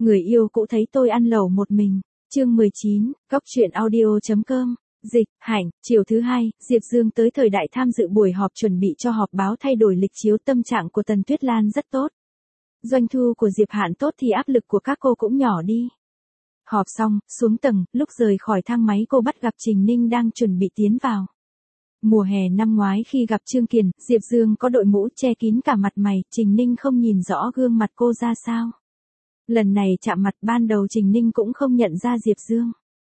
Người yêu cũ thấy tôi ăn lẩu một mình. Chương 19, Góc truyện audio.com. Dịch, Hạnh, chiều thứ hai, Diệp Dương tới thời đại tham dự buổi họp chuẩn bị cho họp báo thay đổi lịch chiếu. Tâm trạng của Tần Tuyết Lan rất tốt. Doanh thu của Diệp Hạn tốt thì áp lực của các cô cũng nhỏ đi. Họp xong, xuống tầng, lúc rời khỏi thang máy cô bắt gặp Trình Ninh đang chuẩn bị tiến vào. Mùa hè năm ngoái khi gặp Trương Kiền, Diệp Dương có đội mũ che kín cả mặt mày, Trình Ninh không nhìn rõ gương mặt cô ra sao. Lần này chạm mặt ban đầu Trình Ninh cũng không nhận ra Diệp Dương.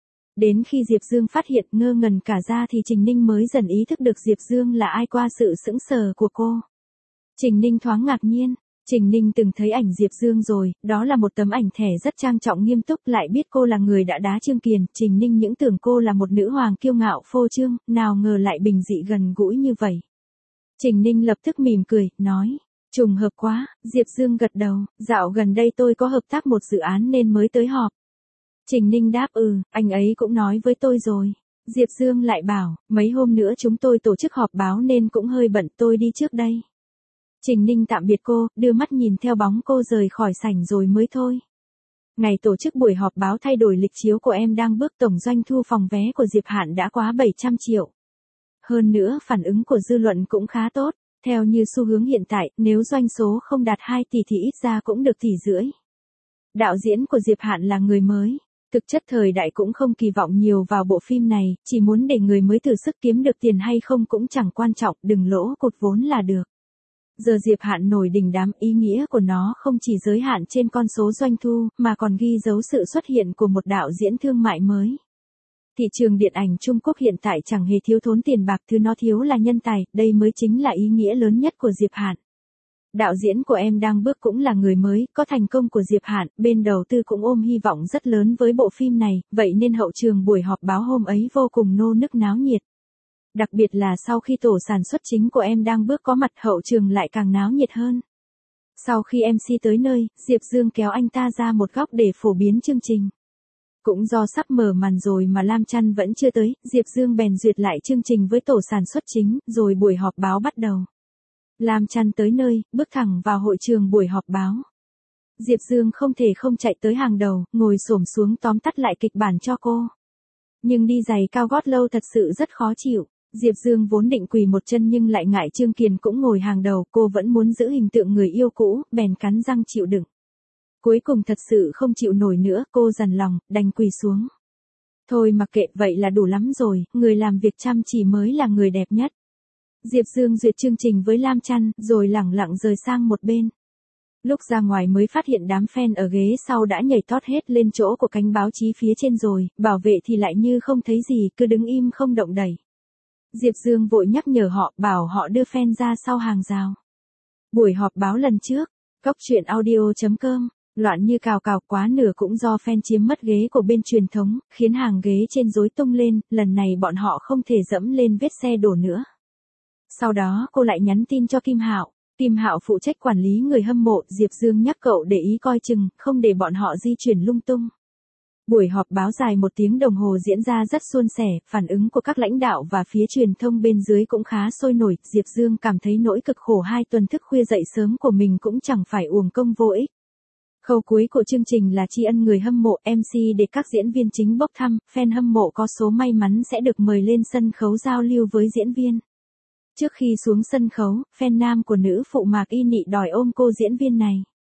Đến khi Diệp Dương phát hiện ngơ ngẩn cả ra thì Trình Ninh mới dần ý thức được Diệp Dương là ai qua sự sững sờ của cô. Trình Ninh thoáng ngạc nhiên. Trình Ninh từng thấy ảnh Diệp Dương rồi, đó là một tấm ảnh thẻ rất trang trọng nghiêm túc, lại biết cô là người đã đá Trương Kiền. Trình Ninh những tưởng cô là một nữ hoàng kiêu ngạo phô trương, nào ngờ lại bình dị gần gũi như vậy. Trình Ninh lập tức mỉm cười, nói, trùng hợp quá. Diệp Dương gật đầu, dạo gần đây tôi có hợp tác một dự án nên mới tới họp. Trình Ninh đáp anh ấy cũng nói với tôi rồi. Diệp Dương lại bảo, mấy hôm nữa chúng tôi tổ chức họp báo nên cũng hơi bận, tôi đi trước đây. Trình Ninh tạm biệt cô, đưa mắt nhìn theo bóng cô rời khỏi sảnh rồi mới thôi. Ngày tổ chức buổi họp báo thay đổi lịch chiếu của em đang bước, tổng doanh thu phòng vé của Diệp Hạn đã quá 700 triệu. Hơn nữa phản ứng của dư luận cũng khá tốt, theo như xu hướng hiện tại, nếu doanh số không đạt 2 tỷ thì ít ra cũng được 1,5 tỷ. Đạo diễn của Diệp Hạn là người mới. Thực chất thời đại cũng không kỳ vọng nhiều vào bộ phim này, chỉ muốn để người mới thử sức, kiếm được tiền hay không cũng chẳng quan trọng, đừng lỗ cột vốn là được. Giờ Diệp Hạn nổi đình đám, ý nghĩa của nó không chỉ giới hạn trên con số doanh thu, mà còn ghi dấu sự xuất hiện của một đạo diễn thương mại mới. Thị trường điện ảnh Trung Quốc hiện tại chẳng hề thiếu thốn tiền bạc, thứ nó thiếu là nhân tài, đây mới chính là ý nghĩa lớn nhất của Diệp Hạn. Đạo diễn của em đang bước cũng là người mới, có thành công của Diệp Hạn, bên đầu tư cũng ôm hy vọng rất lớn với bộ phim này, vậy nên hậu trường buổi họp báo hôm ấy vô cùng nô nức náo nhiệt. Đặc biệt là sau khi tổ sản xuất chính của em đang bước có mặt, hậu trường lại càng náo nhiệt hơn. Sau khi MC tới nơi, Diệp Dương kéo anh ta ra một góc để phổ biến chương trình. Cũng do sắp mở màn rồi mà Lam Chăn vẫn chưa tới, Diệp Dương bèn duyệt lại chương trình với tổ sản xuất chính, rồi buổi họp báo bắt đầu. Lam Chăn tới nơi, bước thẳng vào hội trường buổi họp báo. Diệp Dương không thể không chạy tới hàng đầu, ngồi xổm xuống tóm tắt lại kịch bản cho cô. Nhưng đi giày cao gót lâu thật sự rất khó chịu. Diệp Dương vốn định quỳ một chân nhưng lại ngại Trương Kiền cũng ngồi hàng đầu, cô vẫn muốn giữ hình tượng người yêu cũ, bèn cắn răng chịu đựng. Cuối cùng thật sự không chịu nổi nữa, cô dằn lòng, đành quỳ xuống. Thôi mặc kệ, vậy là đủ lắm rồi, người làm việc chăm chỉ mới là người đẹp nhất. Diệp Dương duyệt chương trình với Lam Chăn, rồi lẳng lặng rời sang một bên. Lúc ra ngoài mới phát hiện đám fan ở ghế sau đã nhảy tót hết lên chỗ của cánh báo chí phía trên rồi, bảo vệ thì lại như không thấy gì, cứ đứng im không động đậy. Diệp Dương vội nhắc nhở họ, bảo họ đưa fan ra sau hàng rào. Buổi họp báo lần trước, Góc truyện audio.com, loạn như cào cào, quá nửa cũng do fan chiếm mất ghế của bên truyền thống, khiến hàng ghế trên rối tung lên, lần này bọn họ không thể dẫm lên vết xe đổ nữa. Sau đó cô lại nhắn tin cho Kim Hạo. Kim Hạo phụ trách quản lý người hâm mộ, Diệp Dương nhắc cậu để ý coi chừng, không để bọn họ di chuyển lung tung. Buổi họp báo dài 1 tiếng đồng hồ diễn ra rất suôn sẻ, phản ứng của các lãnh đạo và phía truyền thông bên dưới cũng khá sôi nổi. Diệp Dương cảm thấy nỗi cực khổ 2 tuần thức khuya dậy sớm của mình cũng chẳng phải uổng công vô ích. Khâu cuối của chương trình là tri ân người hâm mộ, MC để các diễn viên chính bốc thăm, fan hâm mộ có số may mắn sẽ được mời lên sân khấu giao lưu với diễn viên. Trước khi xuống sân khấu, fan nam của nữ phụ Mạc Y Nị đòi ôm cô diễn viên này.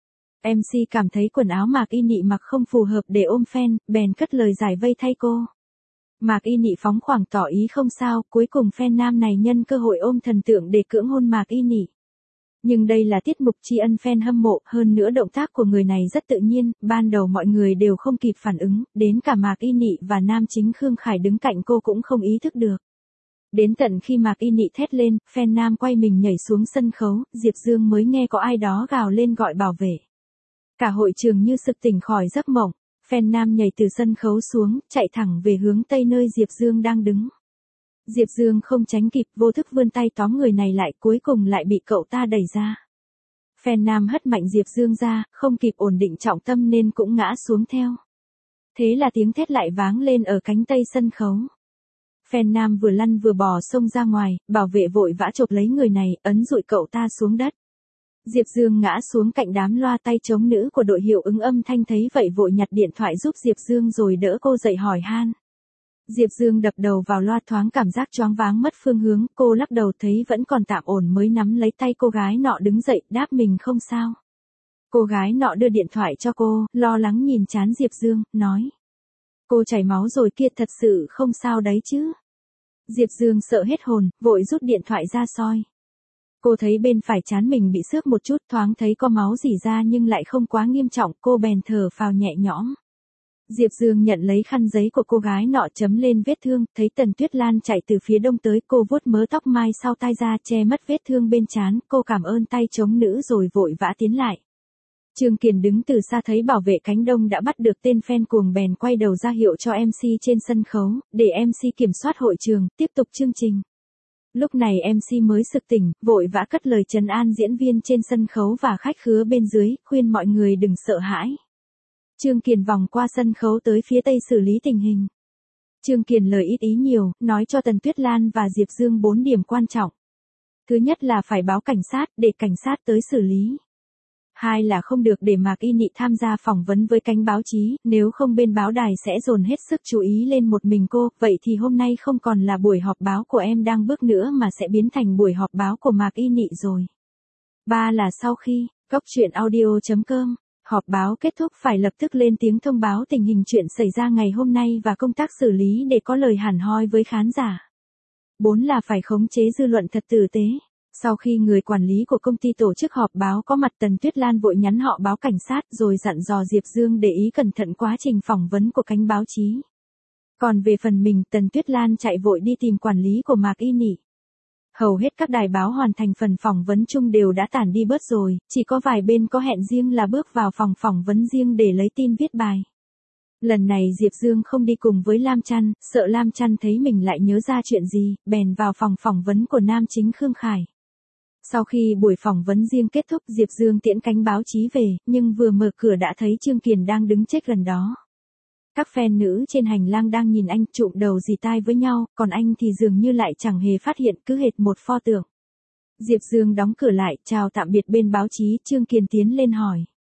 MC cảm thấy quần áo Mạc Y Nị mặc không phù hợp để ôm fan, bèn cất lời giải vây thay cô. Mạc Y Nị phóng khoáng tỏ ý không sao, cuối cùng fan nam này nhân cơ hội ôm thần tượng để cưỡng hôn Mạc Y Nị. Nhưng đây là tiết mục tri ân fan hâm mộ, hơn nữa động tác của người này rất tự nhiên, ban đầu mọi người đều không kịp phản ứng, đến cả Mạc Y Nị và nam chính Khương Khải đứng cạnh cô cũng không ý thức được. Đến tận khi Mạc Y Nị thét lên, fan nam quay mình nhảy xuống sân khấu, Diệp Dương mới nghe có ai đó gào lên gọi bảo vệ. Cả hội trường như sực tỉnh khỏi giấc mộng, fan nam nhảy từ sân khấu xuống, chạy thẳng về hướng tây nơi Diệp Dương đang đứng. Diệp Dương không tránh kịp, vô thức vươn tay tóm người này lại, cuối cùng lại bị cậu ta đẩy ra. Fan nam hất mạnh Diệp Dương ra, không kịp ổn định trọng tâm nên cũng ngã xuống theo. Thế là tiếng thét lại vang lên ở cánh tây sân khấu. Fan nam vừa lăn vừa bò xông ra ngoài, bảo vệ vội vã chộp lấy người này, ấn dụi cậu ta xuống đất. Diệp Dương ngã xuống cạnh đám loa tay trống nữ của đội hiệu ứng âm thanh thấy vậy vội nhặt điện thoại giúp Diệp Dương rồi đỡ cô dậy hỏi han. Diệp Dương đập đầu vào loa thoáng cảm giác choáng váng mất phương hướng, cô lắc đầu thấy vẫn còn tạm ổn mới nắm lấy tay cô gái nọ đứng dậy đáp mình không sao. Cô gái nọ đưa điện thoại cho cô, lo lắng nhìn trán Diệp Dương, nói. Cô chảy máu rồi kia thật sự không sao đấy chứ. Diệp Dương sợ hết hồn, vội rút điện thoại ra soi. Cô thấy bên phải trán mình bị xước một chút thoáng thấy có máu rỉ ra nhưng lại không quá nghiêm trọng, cô bèn thở phào nhẹ nhõm. Diệp Dương nhận lấy khăn giấy của cô gái nọ chấm lên vết thương, thấy Tần Tuyết Lan chạy từ phía đông tới, cô vuốt mớ tóc mai sau tai ra che mất vết thương bên trán, cô cảm ơn tay trống nữ rồi vội vã tiến lại. Trương Kiền đứng từ xa thấy bảo vệ cánh đông đã bắt được tên fan cuồng bèn quay đầu ra hiệu cho MC trên sân khấu, để MC kiểm soát hội trường, tiếp tục chương trình. Lúc này MC mới sực tỉnh, vội vã cất lời trấn an diễn viên trên sân khấu và khách khứa bên dưới, khuyên mọi người đừng sợ hãi. Trương Kiền vòng qua sân khấu tới phía tây xử lý tình hình. Trương Kiền lời ít ý nhiều, nói cho Tần Tuyết Lan và Diệp Dương 4 điểm quan trọng. Thứ nhất là phải báo cảnh sát, để cảnh sát tới xử lý. Hai là không được để Mạc Y Nị tham gia phỏng vấn với cánh báo chí, nếu không bên báo đài sẽ dồn hết sức chú ý lên một mình cô, vậy thì hôm nay không còn là buổi họp báo của Em Đang Bước nữa mà sẽ biến thành buổi họp báo của Mạc Y Nị rồi. Ba là sau khi, goctruyện.audio.com, họp báo kết thúc phải lập tức lên tiếng thông báo tình hình chuyện xảy ra ngày hôm nay và công tác xử lý để có lời hẳn hoi với khán giả. 4 là phải khống chế dư luận thật tử tế. Sau khi người quản lý của công ty tổ chức họp báo có mặt, Tần Tuyết Lan vội nhắn họ báo cảnh sát rồi dặn dò Diệp Dương để ý cẩn thận quá trình phỏng vấn của cánh báo chí. Còn về phần mình, Tần Tuyết Lan chạy vội đi tìm quản lý của Mạc Y Nị. Hầu hết các đài báo hoàn thành phần phỏng vấn chung đều đã tản đi bớt rồi, chỉ có vài bên có hẹn riêng là bước vào phòng phỏng vấn riêng để lấy tin viết bài. Lần này Diệp Dương không đi cùng với Lam Chăn, sợ Lam Chăn thấy mình lại nhớ ra chuyện gì, bèn vào phòng phỏng vấn của nam chính Khương Khải. Sau khi buổi phỏng vấn riêng kết thúc, Diệp Dương tiễn cánh báo chí về, nhưng vừa mở cửa đã thấy Trương Kiền đang đứng chết gần đó. Các fan nữ trên hành lang đang nhìn anh trụm đầu dì tai với nhau, còn anh thì dường như lại chẳng hề phát hiện, cứ hệt một pho tượng. Diệp Dương đóng cửa lại, chào tạm biệt bên báo chí, Trương Kiền tiến lên hỏi.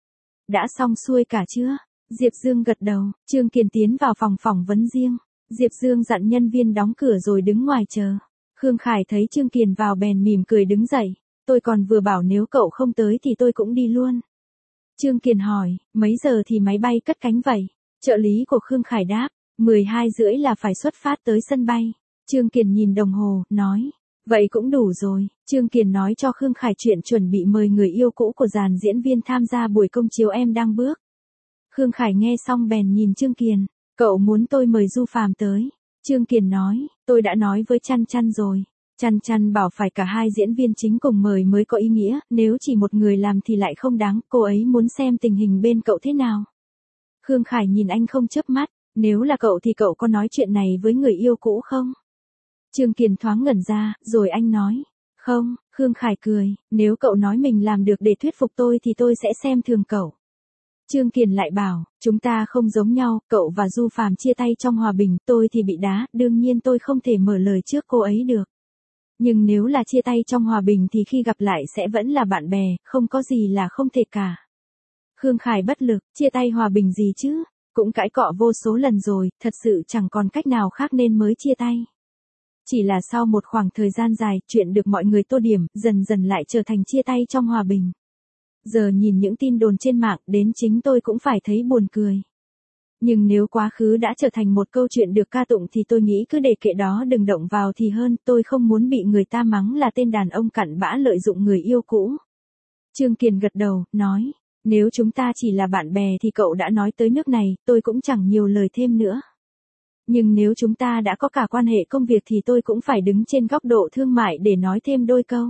Đã xong xuôi cả chưa? Diệp Dương gật đầu, Trương Kiền tiến vào phòng phỏng vấn riêng. Diệp Dương dặn nhân viên đóng cửa rồi đứng ngoài chờ. Khương Khải thấy Trương Kiền vào bèn mỉm cười đứng dậy. Tôi còn vừa bảo nếu cậu không tới thì tôi cũng đi luôn. Trương Kiền hỏi, mấy giờ thì máy bay cất cánh vậy? Trợ lý của Khương Khải đáp, 12:30 là phải xuất phát tới sân bay. Trương Kiền nhìn đồng hồ, nói, vậy cũng đủ rồi. Trương Kiền nói cho Khương Khải chuyện chuẩn bị mời người yêu cũ của dàn diễn viên tham gia buổi công chiếu Em Đang Bước. Khương Khải nghe xong bèn nhìn Trương Kiền, cậu muốn tôi mời Du Phàm tới. Trương Kiền nói, tôi đã nói với Chăn Chăn rồi. Chăn Chăn bảo phải cả hai diễn viên chính cùng mời mới có ý nghĩa, nếu chỉ một người làm thì lại không đáng, cô ấy muốn xem tình hình bên cậu thế nào. Khương Khải nhìn anh không chớp mắt, nếu là cậu thì cậu có nói chuyện này với người yêu cũ không? Trương Kiền thoáng ngẩn ra, rồi anh nói, không. Khương Khải cười, nếu cậu nói mình làm được để thuyết phục tôi thì tôi sẽ xem thường cậu. Trương Kiền lại bảo, chúng ta không giống nhau, cậu và Du Phàm chia tay trong hòa bình, tôi thì bị đá, đương nhiên tôi không thể mở lời trước cô ấy được. Nhưng nếu là chia tay trong hòa bình thì khi gặp lại sẽ vẫn là bạn bè, không có gì là không thể cả. Khương Khải bất lực, chia tay hòa bình gì chứ, cũng cãi cọ vô số lần rồi, thật sự chẳng còn cách nào khác nên mới chia tay. Chỉ là sau một khoảng thời gian dài, chuyện được mọi người tô điểm, dần dần lại trở thành chia tay trong hòa bình. Giờ nhìn những tin đồn trên mạng, đến chính tôi cũng phải thấy buồn cười. Nhưng nếu quá khứ đã trở thành một câu chuyện được ca tụng thì tôi nghĩ cứ để kệ đó đừng động vào thì hơn, tôi không muốn bị người ta mắng là tên đàn ông cặn bã lợi dụng người yêu cũ. Trương Kiền gật đầu, nói, nếu chúng ta chỉ là bạn bè thì cậu đã nói tới nước này, tôi cũng chẳng nhiều lời thêm nữa. Nhưng nếu chúng ta đã có cả quan hệ công việc thì tôi cũng phải đứng trên góc độ thương mại để nói thêm đôi câu.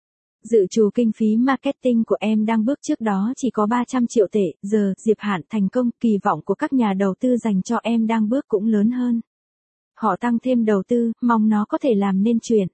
Dự trù kinh phí marketing của Em Đang Bước trước đó chỉ có 300 triệu tệ, giờ Diệp Hạn thành công, kỳ vọng của các nhà đầu tư dành cho Em Đang Bước cũng lớn hơn. Họ tăng thêm đầu tư, mong nó có thể làm nên chuyện.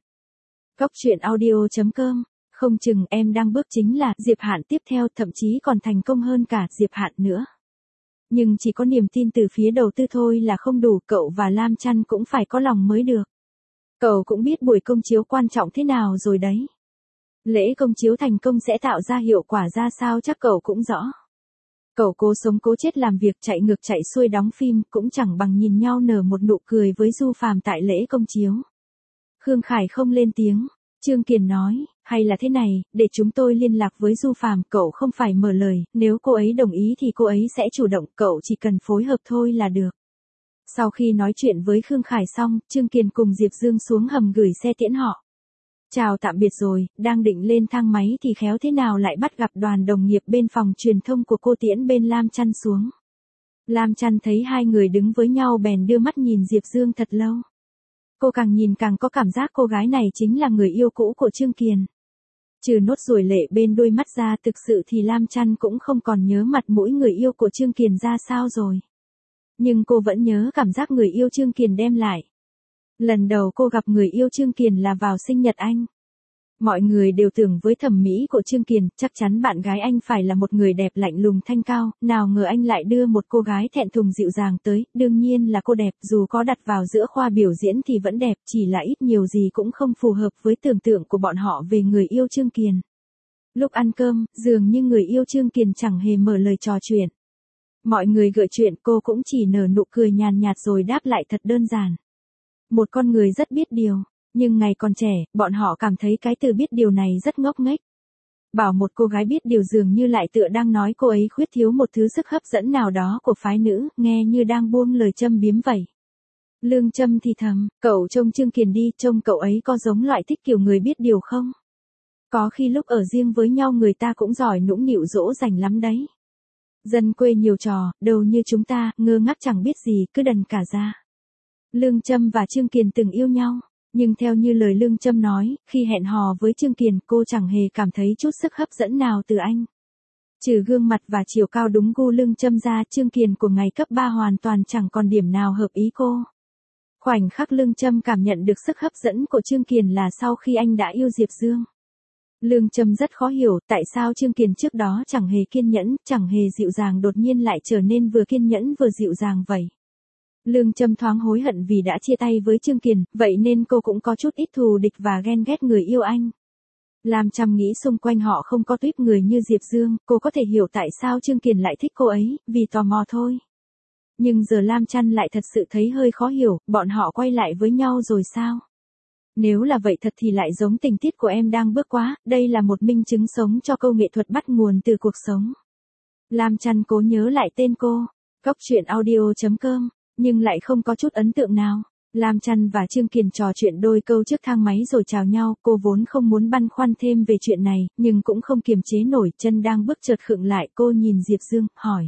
Goctruyện.audio.com, không chừng Em Đang Bước chính là Diệp Hạn tiếp theo, thậm chí còn thành công hơn cả Diệp Hạn nữa. Nhưng chỉ có niềm tin từ phía đầu tư thôi là không đủ, cậu và Lam Chăn cũng phải có lòng mới được. Cậu cũng biết buổi công chiếu quan trọng thế nào rồi đấy. Lễ công chiếu thành công sẽ tạo ra hiệu quả ra sao chắc cậu cũng rõ. Cậu cố sống cố chết làm việc chạy ngược chạy xuôi đóng phim cũng chẳng bằng nhìn nhau nở một nụ cười với Du Phàm tại lễ công chiếu. Khương Khải không lên tiếng. Trương Kiền nói, hay là thế này, để chúng tôi liên lạc với Du Phàm, cậu không phải mở lời, nếu cô ấy đồng ý thì cô ấy sẽ chủ động, cậu chỉ cần phối hợp thôi là được. Sau khi nói chuyện với Khương Khải xong, Trương Kiền cùng Diệp Dương xuống hầm gửi xe tiễn họ. Chào tạm biệt rồi, đang định lên thang máy thì khéo thế nào lại bắt gặp đoàn đồng nghiệp bên phòng truyền thông của cô tiễn bên Lam Chăn xuống. Lam Chăn thấy hai người đứng với nhau bèn đưa mắt nhìn Diệp Dương thật lâu. Cô càng nhìn càng có cảm giác cô gái này chính là người yêu cũ của Trương Kiền. Trừ nốt ruồi lệ bên đôi mắt ra thực sự thì Lam Chăn cũng không còn nhớ mặt mũi người yêu của Trương Kiền ra sao rồi. Nhưng cô vẫn nhớ cảm giác người yêu Trương Kiền đem lại. Lần đầu cô gặp người yêu Trương Kiền là vào sinh nhật anh. Mọi người đều tưởng với thẩm mỹ của Trương Kiền, chắc chắn bạn gái anh phải là một người đẹp lạnh lùng thanh cao, nào ngờ anh lại đưa một cô gái thẹn thùng dịu dàng tới, đương nhiên là cô đẹp, dù có đặt vào giữa khoa biểu diễn thì vẫn đẹp, chỉ là ít nhiều gì cũng không phù hợp với tưởng tượng của bọn họ về người yêu Trương Kiền. Lúc ăn cơm, dường như người yêu Trương Kiền chẳng hề mở lời trò chuyện. Mọi người gợi chuyện cô cũng chỉ nở nụ cười nhàn nhạt rồi đáp lại thật đơn giản. Một con người rất biết điều. Nhưng ngày còn trẻ, bọn họ cảm thấy cái từ biết điều này rất ngốc nghếch. Bảo một cô gái biết điều dường như lại tựa đang nói cô ấy khuyết thiếu một thứ sức hấp dẫn nào đó của phái nữ, nghe như đang buông lời châm biếm vậy. Lương Châm thì thầm, cậu trông Trương Kiền đi, trông cậu ấy có giống loại thích kiểu người biết điều không? Có khi lúc ở riêng với nhau người ta cũng giỏi nũng nịu dỗ dành lắm đấy. Dân quê nhiều trò, đâu như chúng ta, ngơ ngác chẳng biết gì, cứ đần cả ra. Lương Châm và Trương Kiền từng yêu nhau. Nhưng theo như lời Lương Châm nói, khi hẹn hò với Trương Kiền cô chẳng hề cảm thấy chút sức hấp dẫn nào từ anh. Trừ gương mặt và chiều cao đúng gu Lương Châm ra, Trương Kiền của ngày cấp 3 hoàn toàn chẳng còn điểm nào hợp ý cô. Khoảnh khắc Lương Châm cảm nhận được sức hấp dẫn của Trương Kiền là sau khi anh đã yêu Diệp Dương. Lương Châm rất khó hiểu tại sao Trương Kiền trước đó chẳng hề kiên nhẫn, chẳng hề dịu dàng đột nhiên lại trở nên vừa kiên nhẫn vừa dịu dàng vậy. Lương Châm thoáng hối hận vì đã chia tay với Trương Kiền, vậy nên cô cũng có chút ít thù địch và ghen ghét người yêu anh. Lam Châm nghĩ xung quanh họ không có tuýp người như Diệp Dương, cô có thể hiểu tại sao Trương Kiền lại thích cô ấy, vì tò mò thôi. Nhưng giờ Lam Chăn lại thật sự thấy hơi khó hiểu, bọn họ quay lại với nhau rồi sao? Nếu là vậy thật thì lại giống tình tiết của Em Đang Bước Quá, đây là một minh chứng sống cho câu nghệ thuật bắt nguồn từ cuộc sống. Lam Chăn cố nhớ lại tên cô, goctruyện.audio.com. Nhưng lại không có chút ấn tượng nào. Lam Chăn và Trương Kiền trò chuyện đôi câu trước thang máy rồi chào nhau, cô vốn không muốn băn khoăn thêm về chuyện này, nhưng cũng không kiềm chế nổi, chân đang bước chợt khựng lại, cô nhìn Diệp Dương, hỏi.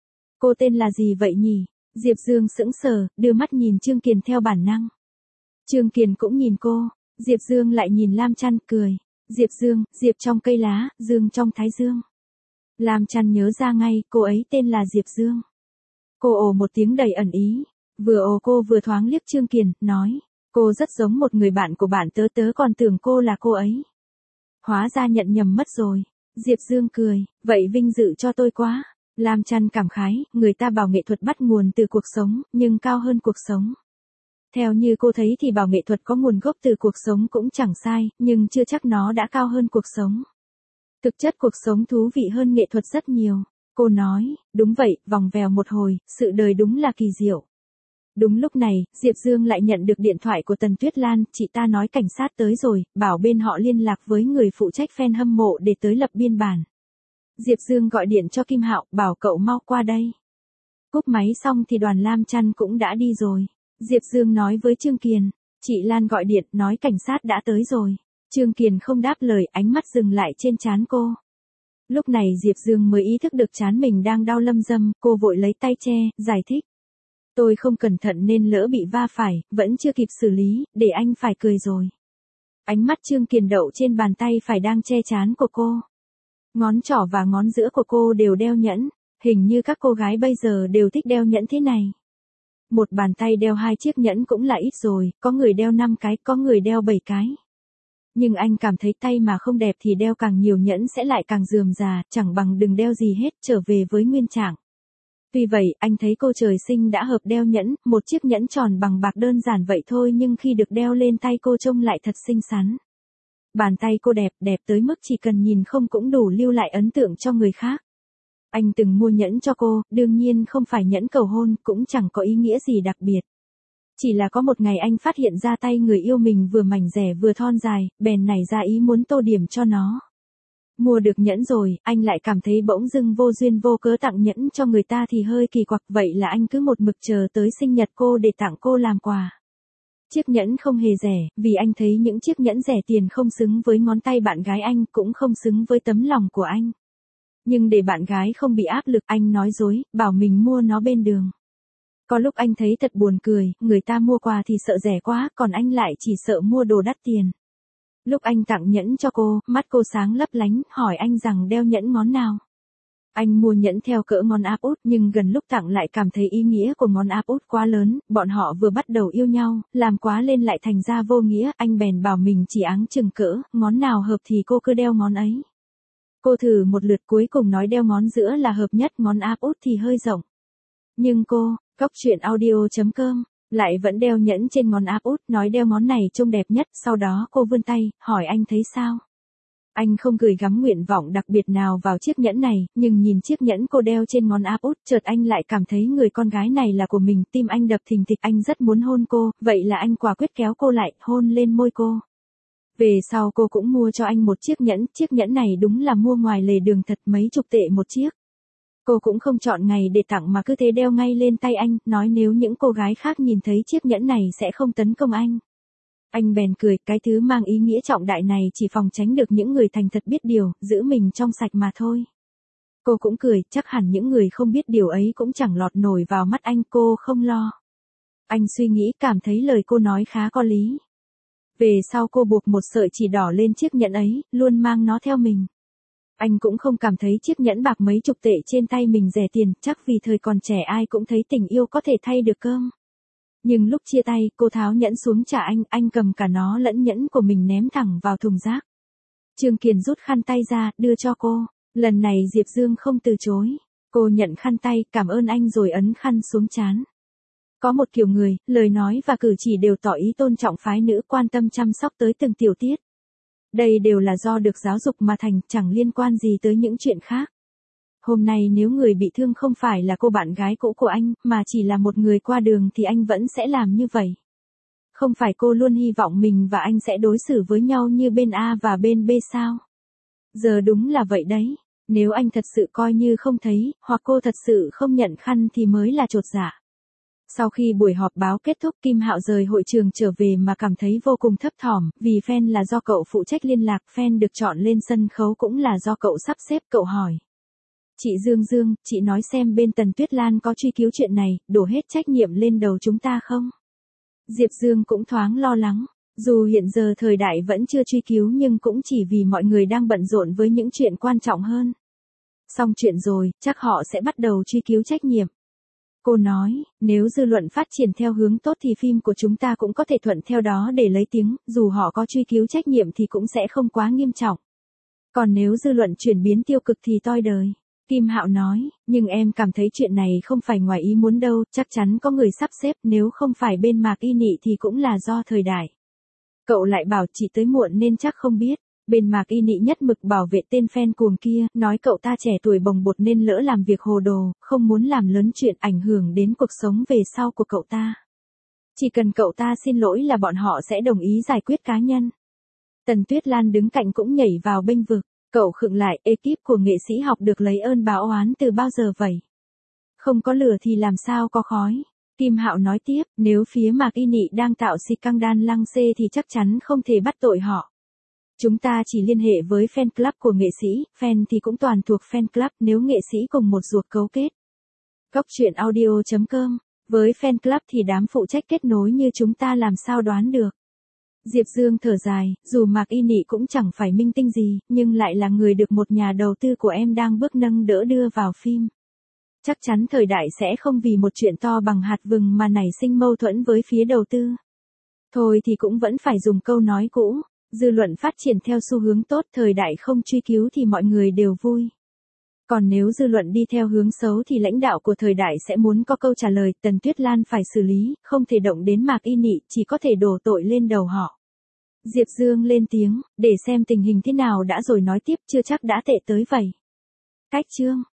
Cô tên là gì vậy nhỉ? Diệp Dương sững sờ, đưa mắt nhìn Trương Kiền theo bản năng. Trương Kiền cũng nhìn cô, Diệp Dương lại nhìn Lam Chăn, cười. Diệp Dương, Diệp trong cây lá, Dương trong thái dương. Lam Chăn nhớ ra ngay, cô ấy tên là Diệp Dương. Cô ồ một tiếng đầy ẩn ý. Vừa ồ cô vừa thoáng liếc Trương Kiền, nói. Cô rất giống một người bạn của bạn tớ còn tưởng cô là cô ấy. Hóa ra nhận nhầm mất rồi. Diệp Dương cười, vậy vinh dự cho tôi quá. Lam Chăn cảm khái, người ta bảo nghệ thuật bắt nguồn từ cuộc sống, nhưng cao hơn cuộc sống. Theo như cô thấy thì bảo nghệ thuật có nguồn gốc từ cuộc sống cũng chẳng sai, nhưng chưa chắc nó đã cao hơn cuộc sống. Thực chất cuộc sống thú vị hơn nghệ thuật rất nhiều. Cô nói, đúng vậy, vòng vèo một hồi, sự đời đúng là kỳ diệu. Đúng lúc này, Diệp Dương lại nhận được điện thoại của Tần Tuyết Lan, chị ta nói cảnh sát tới rồi, bảo bên họ liên lạc với người phụ trách fan hâm mộ để tới lập biên bản. Diệp Dương gọi điện cho Kim Hạo, bảo cậu mau qua đây. Cúp máy xong thì đoàn Lam Chăn cũng đã đi rồi. Diệp Dương nói với Trương Kiền, chị Lan gọi điện, nói cảnh sát đã tới rồi. Trương Kiền không đáp lời, ánh mắt dừng lại trên trán cô. Lúc này Diệp Dương mới ý thức được trán mình đang đau lâm dâm, cô vội lấy tay che, giải thích. Tôi không cẩn thận nên lỡ bị va phải, vẫn chưa kịp xử lý, để anh phải cười rồi. Ánh mắt Trương Kiền đậu trên bàn tay phải đang che trán của cô. Ngón trỏ và ngón giữa của cô đều đeo nhẫn, hình như các cô gái bây giờ đều thích đeo nhẫn thế này. Một bàn tay đeo 2 chiếc nhẫn cũng là ít rồi, có người đeo 5 cái, có người đeo 7 cái. Nhưng anh cảm thấy tay mà không đẹp thì đeo càng nhiều nhẫn sẽ lại càng rườm rà, chẳng bằng đừng đeo gì hết, trở về với nguyên trạng. Tuy vậy, anh thấy cô trời sinh đã hợp đeo nhẫn, một chiếc nhẫn tròn bằng bạc đơn giản vậy thôi nhưng khi được đeo lên tay cô trông lại thật xinh xắn. Bàn tay cô đẹp, đẹp tới mức chỉ cần nhìn không cũng đủ lưu lại ấn tượng cho người khác. Anh từng mua nhẫn cho cô, đương nhiên không phải nhẫn cầu hôn, cũng chẳng có ý nghĩa gì đặc biệt. Chỉ là có một ngày anh phát hiện ra tay người yêu mình vừa mảnh dẻ vừa thon dài, bèn nảy ra ý muốn tô điểm cho nó. Mua được nhẫn rồi, anh lại cảm thấy bỗng dưng vô duyên vô cớ tặng nhẫn cho người ta thì hơi kỳ quặc, vậy là anh cứ một mực chờ tới sinh nhật cô để tặng cô làm quà. Chiếc nhẫn không hề rẻ, vì anh thấy những chiếc nhẫn rẻ tiền không xứng với ngón tay bạn gái anh, cũng không xứng với tấm lòng của anh. Nhưng để bạn gái không bị áp lực, anh nói dối, bảo mình mua nó bên đường. Có lúc anh thấy thật buồn cười, người ta mua quà thì sợ rẻ quá, còn anh lại chỉ sợ mua đồ đắt tiền. Lúc anh tặng nhẫn cho cô, mắt cô sáng lấp lánh, hỏi anh rằng đeo nhẫn ngón nào. Anh mua nhẫn theo cỡ ngón áp út, nhưng gần lúc tặng lại cảm thấy ý nghĩa của ngón áp út quá lớn, bọn họ vừa bắt đầu yêu nhau, làm quá lên lại thành ra vô nghĩa, anh bèn bảo mình chỉ áng chừng cỡ, ngón nào hợp thì cô cứ đeo ngón ấy. Cô thử một lượt cuối cùng nói đeo ngón giữa là hợp nhất, ngón áp út thì hơi rộng. Nhưng cô, Goctruyện.audio.com, lại vẫn đeo nhẫn trên ngón áp út, nói đeo ngón này trông đẹp nhất, sau đó cô vươn tay, hỏi anh thấy sao. Anh không gửi gắm nguyện vọng đặc biệt nào vào chiếc nhẫn này, nhưng nhìn chiếc nhẫn cô đeo trên ngón áp út, chợt anh lại cảm thấy người con gái này là của mình, tim anh đập thình thịch, anh rất muốn hôn cô, vậy là anh quả quyết kéo cô lại, hôn lên môi cô. Về sau cô cũng mua cho anh một chiếc nhẫn này đúng là mua ngoài lề đường thật, mấy chục tệ một chiếc. Cô cũng không chọn ngày để tặng mà cứ thế đeo ngay lên tay anh, nói nếu những cô gái khác nhìn thấy chiếc nhẫn này sẽ không tấn công anh. Anh bèn cười, cái thứ mang ý nghĩa trọng đại này chỉ phòng tránh được những người thành thật biết điều, giữ mình trong sạch mà thôi. Cô cũng cười, chắc hẳn những người không biết điều ấy cũng chẳng lọt nổi vào mắt anh, cô không lo. Anh suy nghĩ, cảm thấy lời cô nói khá có lý. Về sau cô buộc một sợi chỉ đỏ lên chiếc nhẫn ấy, luôn mang nó theo mình. Anh cũng không cảm thấy chiếc nhẫn bạc mấy chục tệ trên tay mình rẻ tiền, chắc vì thời còn trẻ ai cũng thấy tình yêu có thể thay được cơm. Nhưng lúc chia tay, cô tháo nhẫn xuống trả anh cầm cả nó lẫn nhẫn của mình ném thẳng vào thùng rác. Trương Kiền rút khăn tay ra, đưa cho cô. Lần này Diệp Dương không từ chối. Cô nhận khăn tay, cảm ơn anh rồi ấn khăn xuống trán. Có một kiểu người, lời nói và cử chỉ đều tỏ ý tôn trọng phái nữ, quan tâm chăm sóc tới từng tiểu tiết. Đây đều là do được giáo dục mà thành, chẳng liên quan gì tới những chuyện khác. Hôm nay nếu người bị thương không phải là cô bạn gái cũ của anh, mà chỉ là một người qua đường thì anh vẫn sẽ làm như vậy. Không phải cô luôn hy vọng mình và anh sẽ đối xử với nhau như bên A và bên B sao? Giờ đúng là vậy đấy. Nếu anh thật sự coi như không thấy, hoặc cô thật sự không nhận khăn thì mới là chột dạ. Sau khi buổi họp báo kết thúc, Kim Hạo rời hội trường trở về mà cảm thấy vô cùng thấp thỏm, vì fan là do cậu phụ trách liên lạc, fan được chọn lên sân khấu cũng là do cậu sắp xếp, cậu hỏi. Chị Dương, chị nói xem bên Tần Tuyết Lan có truy cứu chuyện này, đổ hết trách nhiệm lên đầu chúng ta không? Diệp Dương cũng thoáng lo lắng, dù hiện giờ thời đại vẫn chưa truy cứu nhưng cũng chỉ vì mọi người đang bận rộn với những chuyện quan trọng hơn. Xong chuyện rồi, chắc họ sẽ bắt đầu truy cứu trách nhiệm. Cô nói, nếu dư luận phát triển theo hướng tốt thì phim của chúng ta cũng có thể thuận theo đó để lấy tiếng, dù họ có truy cứu trách nhiệm thì cũng sẽ không quá nghiêm trọng. Còn nếu dư luận chuyển biến tiêu cực thì toi đời. Kim Hạo nói, nhưng em cảm thấy chuyện này không phải ngoài ý muốn đâu, chắc chắn có người sắp xếp, nếu không phải bên Mạc Y Nị thì cũng là do thời đại. Cậu lại bảo chị tới muộn nên chắc không biết. Bên Mạc Y Nị nhất mực bảo vệ tên fan cuồng kia, nói cậu ta trẻ tuổi bồng bột nên lỡ làm việc hồ đồ, không muốn làm lớn chuyện ảnh hưởng đến cuộc sống về sau của cậu ta. Chỉ cần cậu ta xin lỗi là bọn họ sẽ đồng ý giải quyết cá nhân. Tần Tuyết Lan đứng cạnh cũng nhảy vào bênh vực. Cậu khựng lại, ekip của nghệ sĩ học được lấy ơn báo oán từ bao giờ vậy? Không có lửa thì làm sao có khói? Kim Hạo nói tiếp, nếu phía Mạc Y Nị đang tạo scandal lăng xê thì chắc chắn không thể bắt tội họ. Chúng ta chỉ liên hệ với fan club của nghệ sĩ, fan thì cũng toàn thuộc fan club nếu nghệ sĩ cùng một ruột cấu kết. Goctruyện.audio.com, với fan club thì đám phụ trách kết nối như chúng ta làm sao đoán được. Diệp Dương thở dài, dù Mạc Y Nị cũng chẳng phải minh tinh gì, nhưng lại là người được một nhà đầu tư của em đang bước nâng đỡ đưa vào phim. Chắc chắn thời đại sẽ không vì một chuyện to bằng hạt vừng mà nảy sinh mâu thuẫn với phía đầu tư. Thôi thì cũng vẫn phải dùng câu nói cũ, dư luận phát triển theo xu hướng tốt, thời đại không truy cứu thì mọi người đều vui. Còn nếu dư luận đi theo hướng xấu thì lãnh đạo của thời đại sẽ muốn có câu trả lời, Tần Tuyết Lan phải xử lý, không thể động đến Mạc Y Nị, chỉ có thể đổ tội lên đầu họ. Diệp Dương lên tiếng, để xem tình hình thế nào đã rồi nói tiếp, chưa chắc đã tệ tới vậy. Cách chương.